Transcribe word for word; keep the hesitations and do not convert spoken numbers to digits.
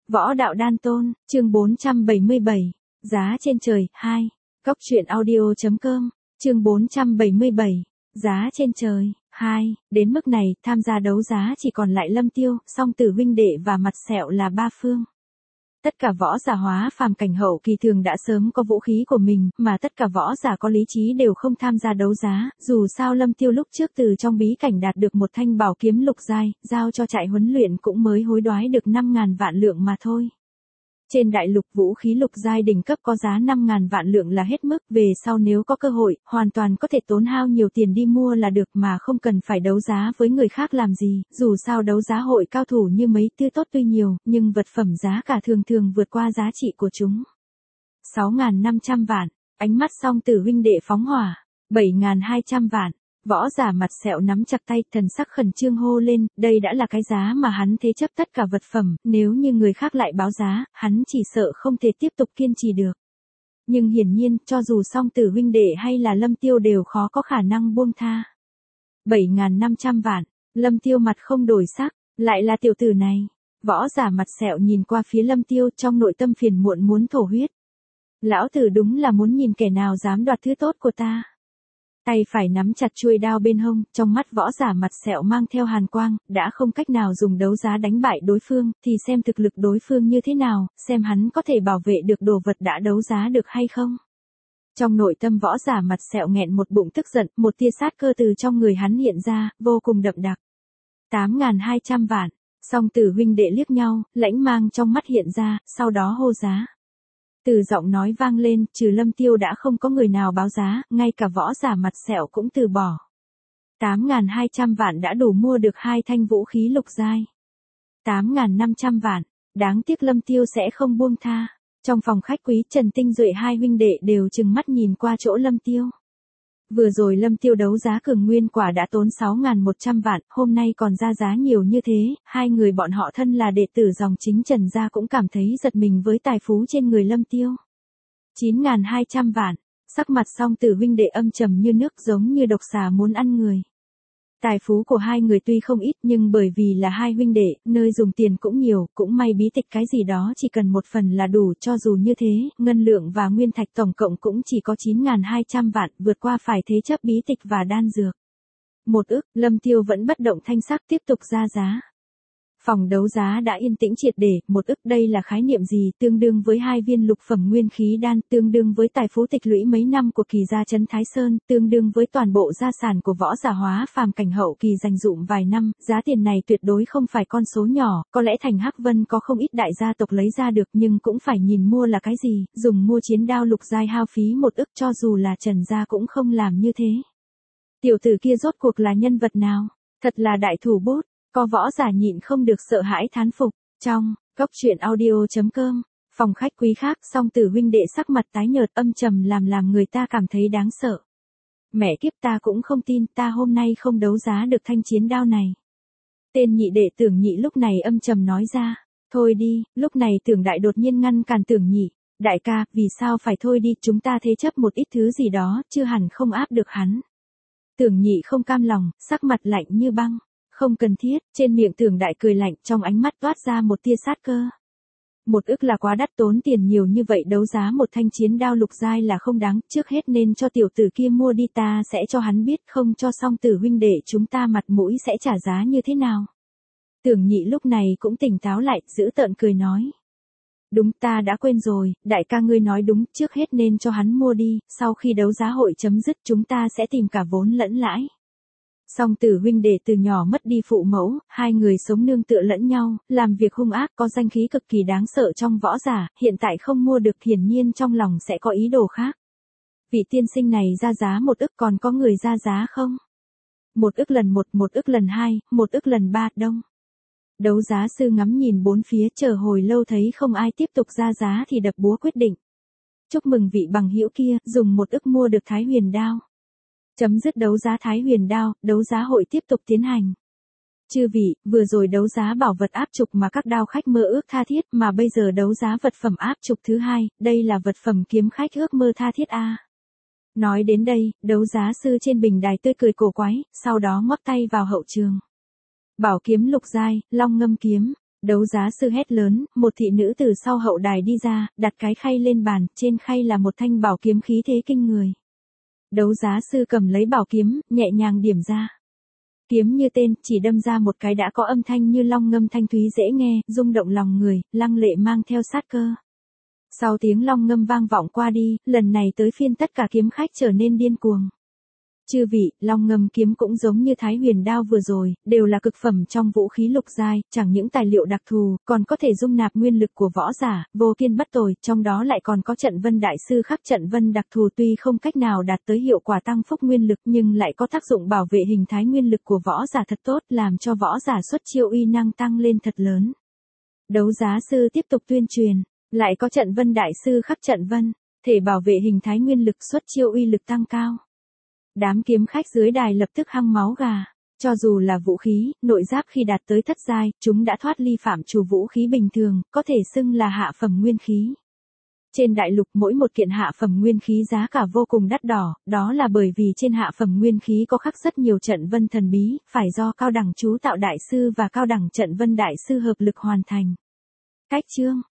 Võ đạo đan tôn, chương bốn trăm bảy mươi bảy, giá trên trời, hai. Cốc truyện audio.com, chương bốn trăm bảy mươi bảy, giá trên trời, hai. Đến mức này, tham gia đấu giá chỉ còn lại Lâm Tiêu, Song Tử huynh đệ và Mặt Sẹo là ba phương. Tất cả võ giả hóa phàm cảnh hậu kỳ thường đã sớm có vũ khí của mình, mà tất cả võ giả có lý trí đều không tham gia đấu giá, dù sao Lâm Tiêu lúc trước từ trong bí cảnh đạt được một thanh bảo kiếm lục giai, giao cho trại huấn luyện cũng mới hối đoái được năm ngàn vạn lượng mà thôi. Trên đại lục vũ khí lục giai đỉnh cấp có giá năm ngàn vạn lượng là hết mức, về sau nếu có cơ hội, hoàn toàn có thể tốn hao nhiều tiền đi mua là được mà không cần phải đấu giá với người khác làm gì, dù sao đấu giá hội cao thủ như mấy tư tốt tuy nhiều, nhưng vật phẩm giá cả thường thường vượt qua giá trị của chúng. sáu ngàn năm trăm vạn, ánh mắt Song Tử huynh đệ phóng hỏa, bảy ngàn hai trăm vạn. Võ giả Mặt Sẹo nắm chặt tay, thần sắc khẩn trương hô lên, đây đã là cái giá mà hắn thế chấp tất cả vật phẩm, nếu như người khác lại báo giá, hắn chỉ sợ không thể tiếp tục kiên trì được. Nhưng hiển nhiên, cho dù Song Tử huynh đệ hay là Lâm Tiêu đều khó có khả năng buông tha. bảy ngàn năm trăm vạn, Lâm Tiêu mặt không đổi sắc, lại là tiểu tử này. Võ giả Mặt Sẹo nhìn qua phía Lâm Tiêu trong nội tâm phiền muộn muốn thổ huyết. Lão tử đúng là muốn nhìn kẻ nào dám đoạt thứ tốt của ta. Tay phải nắm chặt chuôi đao bên hông, trong mắt võ giả Mặt Sẹo mang theo hàn quang, đã không cách nào dùng đấu giá đánh bại đối phương, thì xem thực lực đối phương như thế nào, xem hắn có thể bảo vệ được đồ vật đã đấu giá được hay không. Trong nội tâm võ giả Mặt Sẹo nghẹn một bụng tức giận, một tia sát cơ từ trong người hắn hiện ra, vô cùng đậm đặc. tám ngàn hai trăm vạn, Song Tử huynh đệ liếc nhau, lãnh mang trong mắt hiện ra, sau đó hô giá. Từ giọng nói vang lên, trừ Lâm Tiêu đã không có người nào báo giá, ngay cả võ giả Mặt Sẹo cũng từ bỏ. tám ngàn hai trăm vạn đã đủ mua được hai thanh vũ khí lục giai. tám ngàn năm trăm vạn, đáng tiếc Lâm Tiêu sẽ không buông tha. Trong phòng khách quý Trần Tinh Duệ hai huynh đệ đều trừng mắt nhìn qua chỗ Lâm Tiêu. Vừa rồi Lâm Tiêu đấu giá cường nguyên quả đã tốn sáu ngàn một trăm vạn, hôm nay còn ra giá nhiều như thế, hai người bọn họ thân là đệ tử dòng chính Trần gia cũng cảm thấy giật mình với tài phú trên người Lâm Tiêu. chín ngàn hai trăm vạn, sắc mặt Song Tử huynh đệ âm trầm như nước giống như độc xà muốn ăn người. Tài phú của hai người tuy không ít nhưng bởi vì là hai huynh đệ, nơi dùng tiền cũng nhiều, cũng may bí tịch cái gì đó chỉ cần một phần là đủ, cho dù như thế, ngân lượng và nguyên thạch tổng cộng cũng chỉ có chín ngàn hai trăm vạn, vượt qua phải thế chấp bí tịch và đan dược. Một ức, Lâm Tiêu vẫn bất động thanh sắc tiếp tục ra giá. Phòng đấu giá đã yên tĩnh triệt để, một ức đây là khái niệm gì, tương đương với hai viên lục phẩm nguyên khí đan, tương đương với tài phú tịch lũy mấy năm của kỳ gia trấn Thái Sơn, tương đương với toàn bộ gia sản của võ giả hóa phàm cảnh hậu kỳ dành dụm vài năm, giá tiền này tuyệt đối không phải con số nhỏ, có lẽ thành Hắc Vân có không ít đại gia tộc lấy ra được nhưng cũng phải nhìn mua là cái gì, dùng mua chiến đao lục giai hao phí một ức cho dù là Trần gia cũng không làm như thế. Tiểu tử kia rốt cuộc là nhân vật nào? Thật là đại thủ bút. Có võ giả nhịn không được sợ hãi thán phục. Trong cốc truyện audio.com, phòng khách quý khác, Song Tử huynh đệ sắc mặt tái nhợt âm trầm làm làm người ta cảm thấy đáng sợ. Mẹ kiếp, ta cũng không tin, ta hôm nay không đấu giá được thanh chiến đao này. Tên nhị đệ Tưởng Nhị lúc này âm trầm nói ra. Thôi đi, lúc này Tưởng Đại đột nhiên ngăn cản Tưởng Nhị. Đại ca, vì sao phải thôi đi, chúng ta thế chấp một ít thứ gì đó, chưa hẳn không áp được hắn. Tưởng Nhị không cam lòng, sắc mặt lạnh như băng. Không cần thiết, trên miệng Tưởng Đại cười lạnh, trong ánh mắt toát ra một tia sát cơ. Một ức là quá đắt, tốn tiền nhiều như vậy đấu giá một thanh chiến đao lục giai là không đáng, trước hết nên cho tiểu tử kia mua đi, ta sẽ cho hắn biết, không cho Song Tử huynh đệ chúng ta mặt mũi sẽ trả giá như thế nào. Tưởng Nhị lúc này cũng tỉnh táo lại, giữ tợn cười nói. Đúng, ta đã quên rồi, đại ca ngươi nói đúng, trước hết nên cho hắn mua đi, sau khi đấu giá hội chấm dứt chúng ta sẽ tìm cả vốn lẫn lãi. Song Tử huynh đệ từ nhỏ mất đi phụ mẫu, hai người sống nương tựa lẫn nhau, làm việc hung ác có danh khí cực kỳ đáng sợ trong võ giả, hiện tại không mua được hiển nhiên trong lòng sẽ có ý đồ khác. Vị tiên sinh này ra giá một ức, còn có người ra giá không? Một ức lần một, một ức lần hai, một ức lần ba, đông. Đấu giá sư ngắm nhìn bốn phía chờ hồi lâu thấy không ai tiếp tục ra giá thì đập búa quyết định. Chúc mừng vị bằng hữu kia, dùng một ức mua được Thái Huyền đao. Chấm dứt đấu giá Thái Huyền đao, đấu giá hội tiếp tục tiến hành. Chư vị, vừa rồi đấu giá bảo vật áp trục mà các đao khách mơ ước tha thiết, mà bây giờ đấu giá vật phẩm áp trục thứ hai, đây là vật phẩm kiếm khách ước mơ tha thiết a. Nói đến đây, đấu giá sư trên bình đài tươi cười cổ quái, sau đó ngoắc tay vào hậu trường. Bảo kiếm lục giai, Long Ngâm kiếm. Đấu giá sư hét lớn, một thị nữ từ sau hậu đài đi ra, đặt cái khay lên bàn, trên khay là một thanh bảo kiếm khí thế kinh người. Đấu giá sư cầm lấy bảo kiếm, nhẹ nhàng điểm ra. Kiếm như tên, chỉ đâm ra một cái đã có âm thanh như long ngâm thanh thúy dễ nghe, rung động lòng người, lăng lệ mang theo sát cơ. Sau tiếng long ngâm vang vọng qua đi, lần này tới phiên tất cả kiếm khách trở nên điên cuồng. Chư vị, long ngâm kiếm cũng giống như Thái Huyền đao vừa rồi, đều là cực phẩm trong vũ khí lục giai, chẳng những tài liệu đặc thù, còn có thể dung nạp nguyên lực của võ giả, vô kiên bất tồi, trong đó lại còn có trận vân đại sư khắc trận vân đặc thù tuy không cách nào đạt tới hiệu quả tăng phúc nguyên lực nhưng lại có tác dụng bảo vệ hình thái nguyên lực của võ giả thật tốt, làm cho võ giả xuất chiêu uy năng tăng lên thật lớn. Đấu giá sư tiếp tục tuyên truyền, lại có trận vân đại sư khắc trận vân, thể bảo vệ hình thái nguyên lực xuất chiêu uy lực tăng cao. Đám kiếm khách dưới đài lập tức hăng máu gà, cho dù là vũ khí, nội giáp khi đạt tới thất giai, chúng đã thoát ly phạm trù vũ khí bình thường, có thể xưng là hạ phẩm nguyên khí. Trên đại lục mỗi một kiện hạ phẩm nguyên khí giá cả vô cùng đắt đỏ, đó là bởi vì trên hạ phẩm nguyên khí có khắc rất nhiều trận vân thần bí, phải do cao đẳng chú tạo đại sư và cao đẳng trận vân đại sư hợp lực hoàn thành. Cách chương